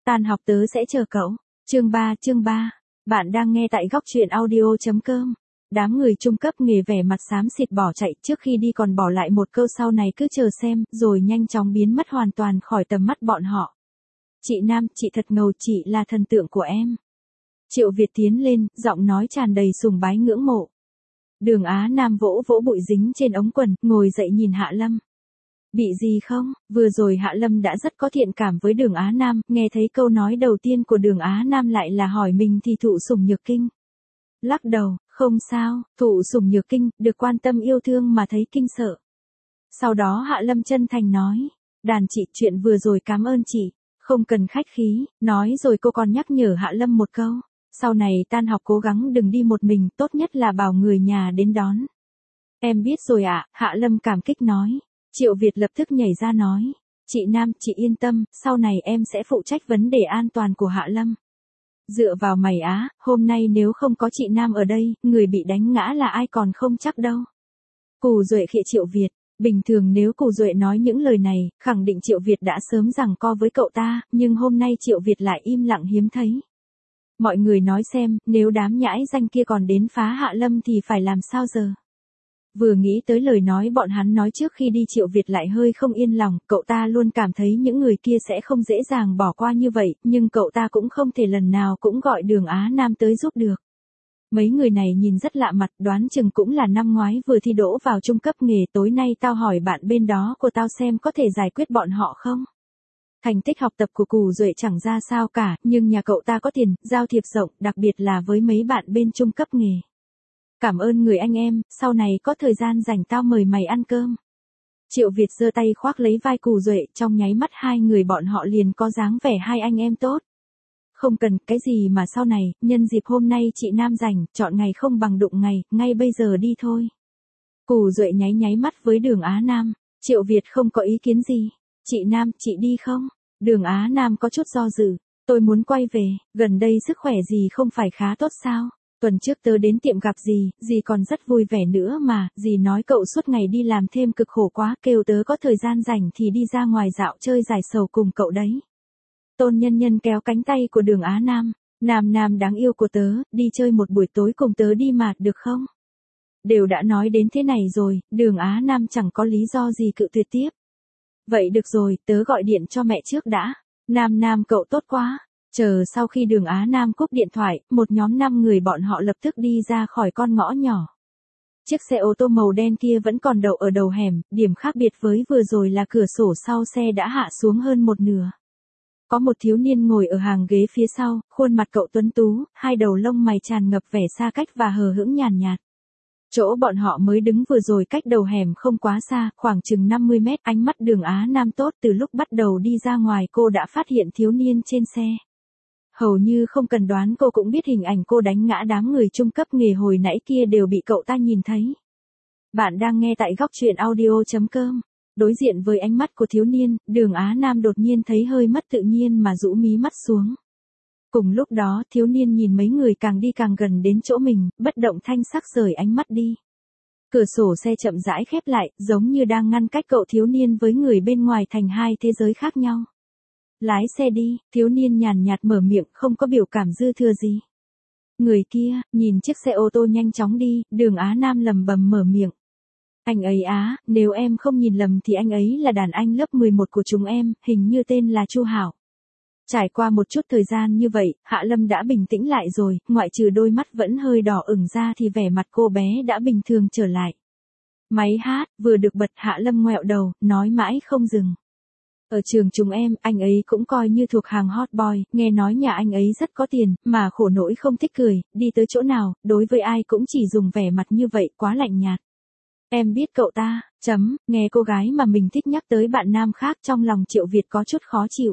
Tan học tớ sẽ chờ cậu. Chương 3. Bạn đang nghe tại góc truyện audio.com. Đám người trung cấp nghề vẻ mặt xám xịt bỏ chạy, trước khi đi còn bỏ lại một câu sau này cứ chờ xem, rồi nhanh chóng biến mất hoàn toàn khỏi tầm mắt bọn họ. Chị Nam, chị thật ngầu, chị là thần tượng của em. Triệu Việt tiến lên, giọng nói tràn đầy sùng bái ngưỡng mộ. Đường Á Nam vỗ vỗ bụi dính trên ống quần, ngồi dậy nhìn Hạ Lâm. Bị gì không? Vừa rồi Hạ Lâm đã rất có thiện cảm với Đường Á Nam, nghe thấy câu nói đầu tiên của Đường Á Nam lại là hỏi mình thì thụ sủng nhược kinh. Lắc đầu, không sao, thụ sủng nhược kinh, được quan tâm yêu thương mà thấy kinh sợ. Sau đó Hạ Lâm chân thành nói, đàn chị, chuyện vừa rồi cảm ơn chị, không cần khách khí, nói rồi cô còn nhắc nhở Hạ Lâm một câu, sau này tan học cố gắng đừng đi một mình, tốt nhất là bảo người nhà đến đón. Em biết rồi ạ, Hạ Lâm cảm kích nói. Triệu Việt lập tức nhảy ra nói, chị Nam, chị yên tâm, sau này em sẽ phụ trách vấn đề an toàn của Hạ Lâm. Dựa vào mày á, hôm nay nếu không có chị Nam ở đây, người bị đánh ngã là ai còn không chắc đâu. Cù Duệ khịa Triệu Việt, bình thường nếu Cù Duệ nói những lời này, khẳng định Triệu Việt đã sớm giằng co với cậu ta, nhưng hôm nay Triệu Việt lại im lặng hiếm thấy. Mọi người nói xem, nếu đám nhãi danh kia còn đến phá Hạ Lâm thì phải làm sao giờ? Vừa nghĩ tới lời nói bọn hắn nói trước khi đi, Triệu Việt lại hơi không yên lòng, cậu ta luôn cảm thấy những người kia sẽ không dễ dàng bỏ qua như vậy, nhưng cậu ta cũng không thể lần nào cũng gọi Đường Á Nam tới giúp được. Mấy người này nhìn rất lạ mặt, đoán chừng cũng là năm ngoái vừa thi đỗ vào trung cấp nghề, tối nay tao hỏi bạn bên đó của tao xem có thể giải quyết bọn họ không. Thành tích học tập của Cù Duệ chẳng ra sao cả, nhưng nhà cậu ta có tiền, giao thiệp rộng, đặc biệt là với mấy bạn bên trung cấp nghề. Cảm ơn người anh em, sau này có thời gian rảnh tao mời mày ăn cơm. Triệu Việt giơ tay khoác lấy vai Cù Duệ, trong nháy mắt hai người bọn họ liền có dáng vẻ hai anh em tốt. Không cần, cái gì mà sau này, nhân dịp hôm nay chị Nam rảnh, chọn ngày không bằng đụng ngày, ngay bây giờ đi thôi. Cù Duệ nháy nháy mắt với Đường Á Nam, Triệu Việt không có ý kiến gì. Chị Nam, chị đi không? Đường Á Nam có chút do dự, tôi muốn quay về, gần đây sức khỏe gì không phải khá tốt sao? Tuần trước tớ đến tiệm gặp dì còn rất vui vẻ nữa mà, dì nói cậu suốt ngày đi làm thêm cực khổ quá, kêu tớ có thời gian rảnh thì đi ra ngoài dạo chơi giải sầu cùng cậu đấy. Tôn Nhân Nhân kéo cánh tay của Đường Á Nam, Nam đáng yêu của tớ, đi chơi một buổi tối cùng tớ đi mà, được không? Đều đã nói đến thế này rồi, Đường Á Nam chẳng có lý do gì cự tuyệt tiếp. Vậy được rồi, tớ gọi điện cho mẹ trước đã. Nam cậu tốt quá. Chờ sau khi Đường Á Nam cúp điện thoại, một nhóm 5 người bọn họ lập tức đi ra khỏi con ngõ nhỏ. Chiếc xe ô tô màu đen kia vẫn còn đậu ở đầu hẻm, điểm khác biệt với vừa rồi là cửa sổ sau xe đã hạ xuống hơn một nửa. Có một thiếu niên ngồi ở hàng ghế phía sau, khuôn mặt cậu tuấn tú, hai đầu lông mày tràn ngập vẻ xa cách và hờ hững nhàn nhạt. Chỗ bọn họ mới đứng vừa rồi cách đầu hẻm không quá xa, khoảng chừng 50 mét, ánh mắt Đường Á Nam tốt, từ lúc bắt đầu đi ra ngoài cô đã phát hiện thiếu niên trên xe. Hầu như không cần đoán cô cũng biết hình ảnh cô đánh ngã đám người trung cấp nghề hồi nãy kia đều bị cậu ta nhìn thấy. Bạn đang nghe tại góc truyện audio.com. Đối diện với ánh mắt của thiếu niên, Đường Á Nam đột nhiên thấy hơi mất tự nhiên mà rũ mí mắt xuống. Cùng lúc đó, thiếu niên nhìn mấy người càng đi càng gần đến chỗ mình, bất động thanh sắc rời ánh mắt đi. Cửa sổ xe chậm rãi khép lại, giống như đang ngăn cách cậu thiếu niên với người bên ngoài thành hai thế giới khác nhau. Lái xe đi, thiếu niên nhàn nhạt mở miệng, không có biểu cảm dư thừa gì. Người kia, nhìn chiếc xe ô tô nhanh chóng đi, Đường Á Nam lầm bầm mở miệng. Anh ấy á, nếu em không nhìn lầm thì anh ấy là đàn anh lớp 11 của chúng em, hình như tên là Chu Hảo. Trải qua một chút thời gian như vậy, Hạ Lâm đã bình tĩnh lại rồi, ngoại trừ đôi mắt vẫn hơi đỏ ửng ra thì vẻ mặt cô bé đã bình thường trở lại. Máy hát, vừa được bật, Hạ Lâm ngoẹo đầu, nói mãi không dừng. Ở trường chúng em, anh ấy cũng coi như thuộc hàng hot boy, nghe nói nhà anh ấy rất có tiền, mà khổ nỗi không thích cười, đi tới chỗ nào, đối với ai cũng chỉ dùng vẻ mặt như vậy, quá lạnh nhạt. Em biết cậu ta, nghe cô gái mà mình thích nhắc tới bạn nam khác, trong lòng Triệu Việt có chút khó chịu.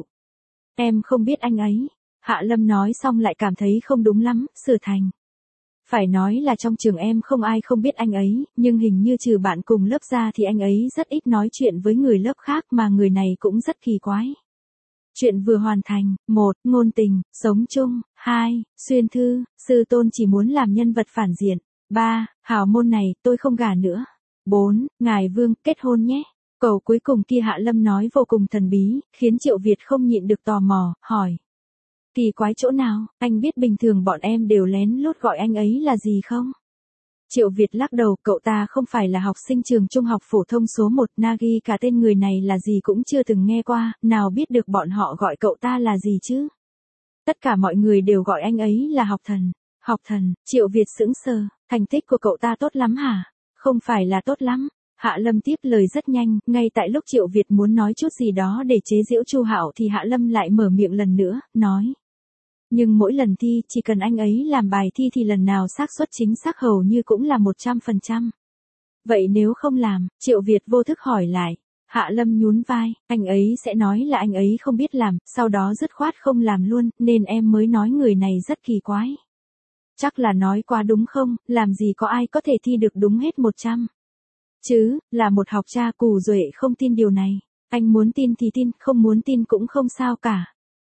Em không biết anh ấy. Hạ Lâm nói xong lại cảm thấy không đúng lắm, sửa thành. Phải nói là trong trường em không ai không biết anh ấy, nhưng hình như trừ bạn cùng lớp ra thì anh ấy rất ít nói chuyện với người lớp khác, mà người này cũng rất kỳ quái. Chuyện vừa hoàn thành, 1. Ngôn tình, sống chung, 2. Xuyên thư, sư tôn chỉ muốn làm nhân vật phản diện. 3. Hào môn này, tôi không gả nữa. 4. Ngài Vương, kết hôn nhé. Câu cuối cùng kia Hạ Lâm nói vô cùng thần bí, khiến Triệu Việt không nhịn được tò mò, hỏi. Kỳ quái chỗ nào, anh biết bình thường bọn em đều lén lút gọi anh ấy là gì không? Triệu Việt lắc đầu, cậu ta không phải là học sinh trường trung học phổ thông số 1, Nagi cả tên người này là gì cũng chưa từng nghe qua, nào biết được bọn họ gọi cậu ta là gì chứ? Tất cả mọi người đều gọi anh ấy là học thần. Học thần, Triệu Việt sững sờ, thành tích của cậu ta tốt lắm hả? Không phải là tốt lắm. Hạ Lâm tiếp lời rất nhanh, ngay tại lúc Triệu Việt muốn nói chút gì đó để chế giễu Chu Hạo thì Hạ Lâm lại mở miệng lần nữa, nói. Nhưng mỗi lần thi, chỉ cần anh ấy làm bài thi thì lần nào xác suất chính xác hầu như cũng là 100%. Vậy nếu không làm, Triệu Việt vô thức hỏi lại. Hạ Lâm nhún vai, anh ấy sẽ nói là anh ấy không biết làm, sau đó dứt khoát không làm luôn, nên em mới nói người này rất kỳ quái. Chắc là nói quá đúng không, làm gì có ai có thể thi được đúng hết 100. Chứ, là một học cha Cù Duệ không tin điều này. Anh muốn tin thì tin, không muốn tin cũng không sao cả.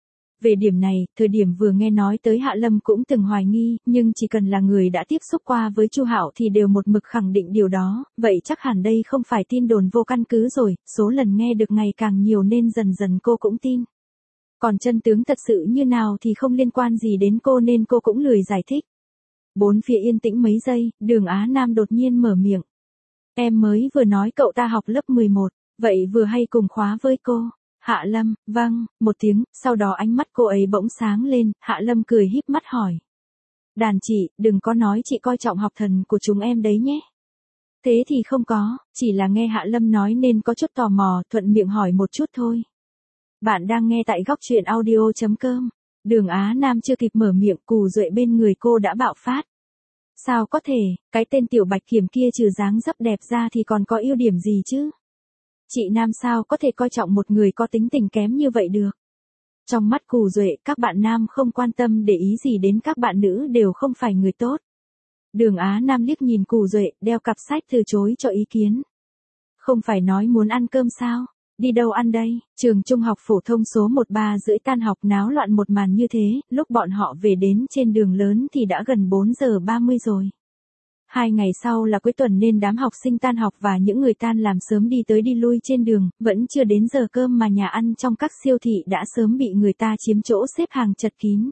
Về điểm này, thời điểm vừa nghe nói tới Hạ Lâm cũng từng hoài nghi, nhưng chỉ cần là người đã tiếp xúc qua với Chu Hạo thì đều một mực khẳng định điều đó, vậy chắc hẳn đây không phải tin đồn vô căn cứ rồi, số lần nghe được ngày càng nhiều nên dần dần cô cũng tin. Còn chân tướng thật sự như nào thì không liên quan gì đến cô nên cô cũng lười giải thích. Bốn phía yên tĩnh mấy giây, Đường Á Nam đột nhiên mở miệng. Em mới vừa nói cậu ta học lớp 11, vậy vừa hay cùng khóa với cô. Hạ Lâm, vâng, một tiếng, sau đó ánh mắt cô ấy bỗng sáng lên, Hạ Lâm cười híp mắt hỏi. Đàn chị, đừng có nói chị coi trọng học thần của chúng em đấy nhé. Thế thì không có, chỉ là nghe Hạ Lâm nói nên có chút tò mò, thuận miệng hỏi một chút thôi. Bạn đang nghe tại góc truyện audio.com. Đường Á Nam chưa kịp mở miệng, Cù Duệ bên người cô đã bạo phát. Sao có thể, cái tên tiểu bạch kiểm kia trừ dáng dấp đẹp ra thì còn có ưu điểm gì chứ? Chị Nam sao có thể coi trọng một người có tính tình kém như vậy được? Trong mắt Cù Duệ, các bạn nam không quan tâm để ý gì đến các bạn nữ đều không phải người tốt. Đường Á Nam liếc nhìn Cù Duệ, đeo cặp sách từ chối cho ý kiến. Không phải nói muốn ăn cơm sao? Đi đâu ăn đây? Trường trung học phổ thông số 13:30 tan học náo loạn một màn như thế, lúc bọn họ về đến trên đường lớn thì đã gần 4:30 rồi. 2 ngày sau là cuối tuần nên đám học sinh tan học và những người tan làm sớm đi tới đi lui trên đường, vẫn chưa đến giờ cơm mà nhà ăn trong các siêu thị đã sớm bị người ta chiếm chỗ xếp hàng chật kín.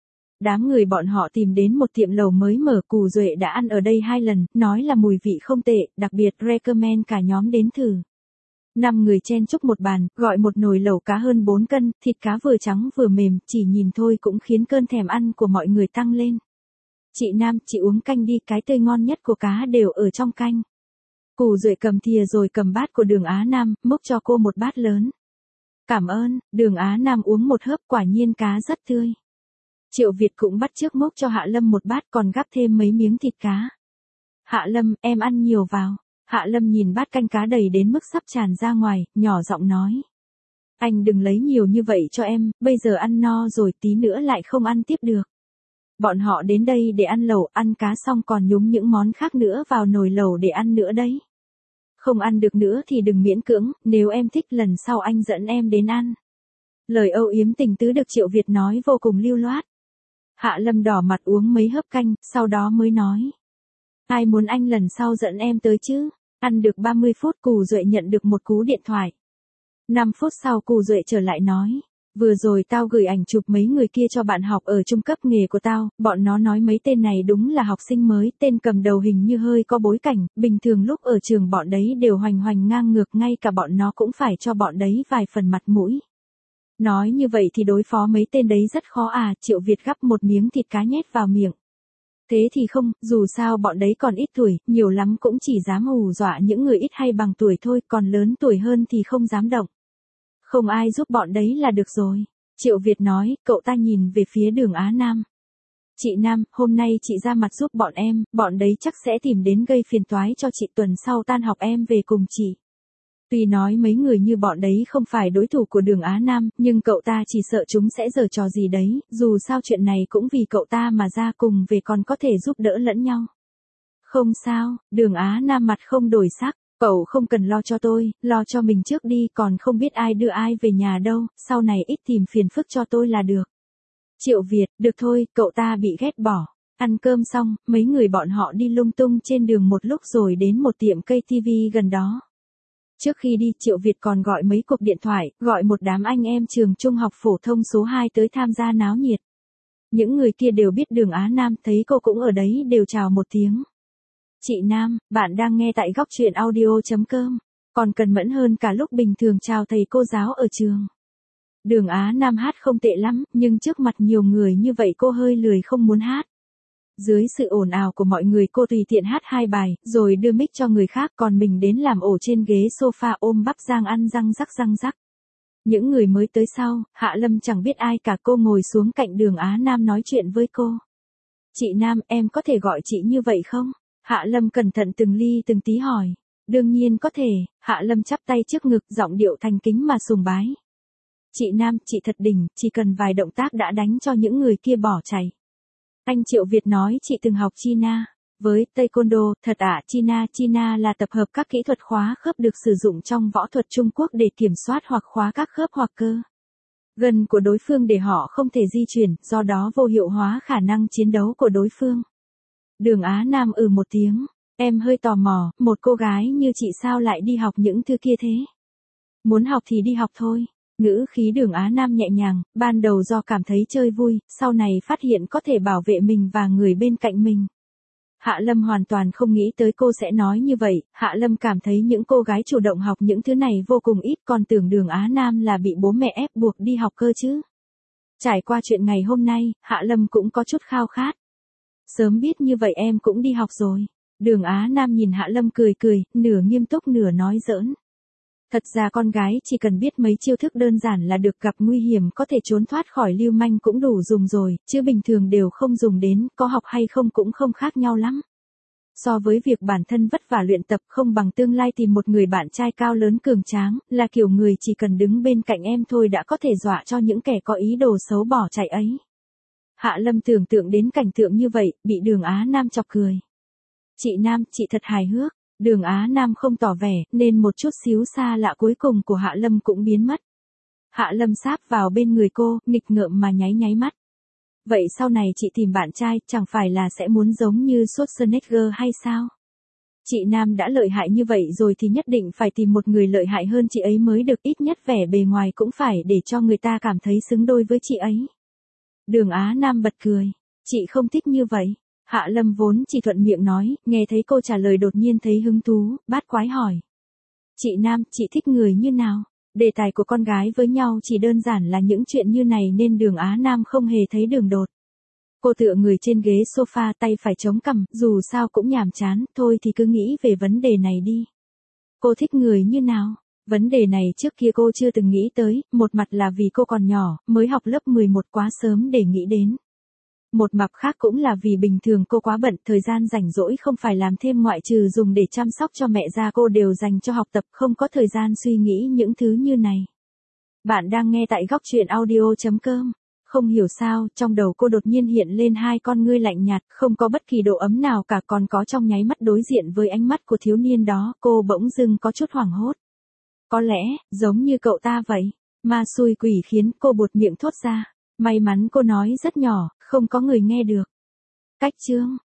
Đám người bọn họ tìm đến một tiệm lẩu mới mở, Cù Duệ đã ăn ở đây 2 lần, nói là mùi vị không tệ, đặc biệt recommend cả nhóm đến thử. 5 người chen chúc một bàn, gọi một nồi lẩu cá hơn 4 cân, thịt cá vừa trắng vừa mềm, chỉ nhìn thôi cũng khiến cơn thèm ăn của mọi người tăng lên. Chị Nam, chị uống canh đi, cái tươi ngon nhất của cá đều ở trong canh. Cù Duệ cầm thìa rồi cầm bát của Đường Á Nam, múc cho cô một bát lớn. Cảm ơn, Đường Á Nam uống một hớp, quả nhiên cá rất tươi. Triệu Việt cũng bắt chước múc cho Hạ Lâm một bát còn gắp thêm mấy miếng thịt cá. Hạ Lâm, em ăn nhiều vào. Hạ Lâm nhìn bát canh cá đầy đến mức sắp tràn ra ngoài, nhỏ giọng nói. Anh đừng lấy nhiều như vậy cho em, bây giờ ăn no rồi tí nữa lại không ăn tiếp được. Bọn họ đến đây để ăn lẩu, ăn cá xong còn nhúng những món khác nữa vào nồi lẩu để ăn nữa đấy. Không ăn được nữa thì đừng miễn cưỡng, nếu em thích lần sau anh dẫn em đến ăn. Lời âu yếm tình tứ được Triệu Việt nói vô cùng lưu loát. Hạ Lâm đỏ mặt uống mấy hớp canh, sau đó mới nói. Ai muốn anh lần sau dẫn em tới chứ? Ăn được 30 phút Cù Duệ nhận được một cú điện thoại. 5 phút sau Cù Duệ trở lại nói. Vừa rồi tao gửi ảnh chụp mấy người kia cho bạn học ở trung cấp nghề của tao, bọn nó nói mấy tên này đúng là học sinh mới, tên cầm đầu hình như hơi có bối cảnh, bình thường lúc ở trường bọn đấy đều hoành hoành ngang ngược, ngay cả bọn nó cũng phải cho bọn đấy vài phần mặt mũi. Nói như vậy thì đối phó mấy tên đấy rất khó à, Triệu Việt gắp một miếng thịt cá nhét vào miệng. Thế thì không, dù sao bọn đấy còn ít tuổi, nhiều lắm cũng chỉ dám hù dọa những người ít hay bằng tuổi thôi, còn lớn tuổi hơn thì không dám động. Không ai giúp bọn đấy là được rồi. Triệu Việt nói, cậu ta nhìn về phía Đường Á Nam. Chị Nam, hôm nay chị ra mặt giúp bọn đấy chắc sẽ tìm đến gây phiền toái cho chị, tuần sau tan học em về cùng chị. Tuy nói mấy người như bọn đấy không phải đối thủ của Đường Á Nam, nhưng cậu ta chỉ sợ chúng sẽ giở trò gì đấy, dù sao chuyện này cũng vì cậu ta mà ra, cùng về còn có thể giúp đỡ lẫn nhau. Không sao, Đường Á Nam mặt không đổi sắc, cậu không cần lo cho tôi, lo cho mình trước đi, còn không biết ai đưa ai về nhà đâu, sau này ít tìm phiền phức cho tôi là được. Triệu Việt, được thôi, cậu ta bị ghét bỏ. Ăn cơm xong, mấy người bọn họ đi lung tung trên đường một lúc rồi đến một tiệm cây TV gần đó. Trước khi đi, Triệu Việt còn gọi mấy cuộc điện thoại, gọi một đám anh em trường trung học phổ thông số 2 tới tham gia náo nhiệt. Những người kia đều biết Đường Á Nam, thấy cô cũng ở đấy đều chào một tiếng. Chị Nam, bạn đang nghe tại góc truyện audio.com. Còn cần mẫn hơn cả lúc bình thường chào thầy cô giáo ở trường. Đường Á Nam hát không tệ lắm, nhưng trước mặt nhiều người như vậy cô hơi lười không muốn hát. Dưới sự ồn ào của mọi người cô tùy tiện hát 2 bài, rồi đưa mic cho người khác, còn mình đến làm ổ trên ghế sofa ôm bắp rang ăn răng rắc. Những người mới tới sau, Hạ Lâm chẳng biết ai cả, cô ngồi xuống cạnh Đường Á Nam nói chuyện với cô. Chị Nam, em có thể gọi chị như vậy không? Hạ Lâm cẩn thận từng ly từng tí hỏi. Đương nhiên có thể, Hạ Lâm chắp tay trước ngực, giọng điệu thành kính mà sùng bái. Chị Nam, chị thật đỉnh, chỉ cần vài động tác đã đánh cho những người kia bỏ chạy. Anh Triệu Việt nói chị từng học China với Taekwondo, thật ạ? China là tập hợp các kỹ thuật khóa khớp được sử dụng trong võ thuật Trung Quốc để kiểm soát hoặc khóa các khớp hoặc cơ gân của đối phương để họ không thể di chuyển, do đó vô hiệu hóa khả năng chiến đấu của đối phương. Đường Á Nam một tiếng, em hơi tò mò, một cô gái như chị sao lại đi học những thứ kia thế? Muốn học thì đi học thôi. Ngữ khí Đường Á Nam nhẹ nhàng, ban đầu do cảm thấy chơi vui, sau này phát hiện có thể bảo vệ mình và người bên cạnh mình. Hạ Lâm hoàn toàn không nghĩ tới cô sẽ nói như vậy, Hạ Lâm cảm thấy những cô gái chủ động học những thứ này vô cùng ít, còn tưởng Đường Á Nam là bị bố mẹ ép buộc đi học cơ chứ. Trải qua chuyện ngày hôm nay, Hạ Lâm cũng có chút khao khát. Sớm biết như vậy em cũng đi học rồi. Đường Á Nam nhìn Hạ Lâm cười, nửa nghiêm túc nửa nói giỡn. Thật ra con gái chỉ cần biết mấy chiêu thức đơn giản là được, gặp nguy hiểm có thể trốn thoát khỏi lưu manh cũng đủ dùng rồi, chứ bình thường đều không dùng đến, có học hay không cũng không khác nhau lắm. So với việc bản thân vất vả luyện tập không bằng tương lai tìm một người bạn trai cao lớn cường tráng, là kiểu người chỉ cần đứng bên cạnh em thôi đã có thể dọa cho những kẻ có ý đồ xấu bỏ chạy ấy. Hạ Lâm tưởng tượng đến cảnh tượng như vậy, bị Đường Á Nam chọc cười. Chị Nam, chị thật hài hước. Đường Á Nam không tỏ vẻ, nên một chút xíu xa lạ cuối cùng của Hạ Lâm cũng biến mất. Hạ Lâm sáp vào bên người cô, nghịch ngợm mà nháy mắt. Vậy sau này chị tìm bạn trai, chẳng phải là sẽ muốn giống như Schwarzenegger hay sao? Chị Nam đã lợi hại như vậy rồi thì nhất định phải tìm một người lợi hại hơn chị ấy mới được, ít nhất vẻ bề ngoài cũng phải để cho người ta cảm thấy xứng đôi với chị ấy. Đường Á Nam bật cười. Chị không thích như vậy. Hạ Lâm vốn chỉ thuận miệng nói, nghe thấy cô trả lời đột nhiên thấy hứng thú, bát quái hỏi. Chị Nam, chị thích người như nào? Đề tài của con gái với nhau chỉ đơn giản là những chuyện như này nên Đường Á Nam không hề thấy đường đột. Cô tựa người trên ghế sofa, tay phải chống cằm, dù sao cũng nhàm chán, thôi thì cứ nghĩ về vấn đề này đi. Cô thích người như nào? Vấn đề này trước kia cô chưa từng nghĩ tới, một mặt là vì cô còn nhỏ, mới học lớp 11 quá sớm để nghĩ đến. Một mặt khác cũng là vì bình thường cô quá bận, thời gian rảnh rỗi không phải làm thêm ngoại trừ dùng để chăm sóc cho mẹ ra cô đều dành cho học tập, không có thời gian suy nghĩ những thứ như này. Bạn đang nghe tại góc truyện audio.com. Không hiểu sao, trong đầu cô đột nhiên hiện lên hai con ngươi lạnh nhạt, không có bất kỳ độ ấm nào cả, còn có trong nháy mắt đối diện với ánh mắt của thiếu niên đó, cô bỗng dưng có chút hoảng hốt. Có lẽ, giống như cậu ta vậy. Ma xui quỷ khiến cô buột miệng thốt ra. May mắn cô nói rất nhỏ, không có người nghe được. Cách chương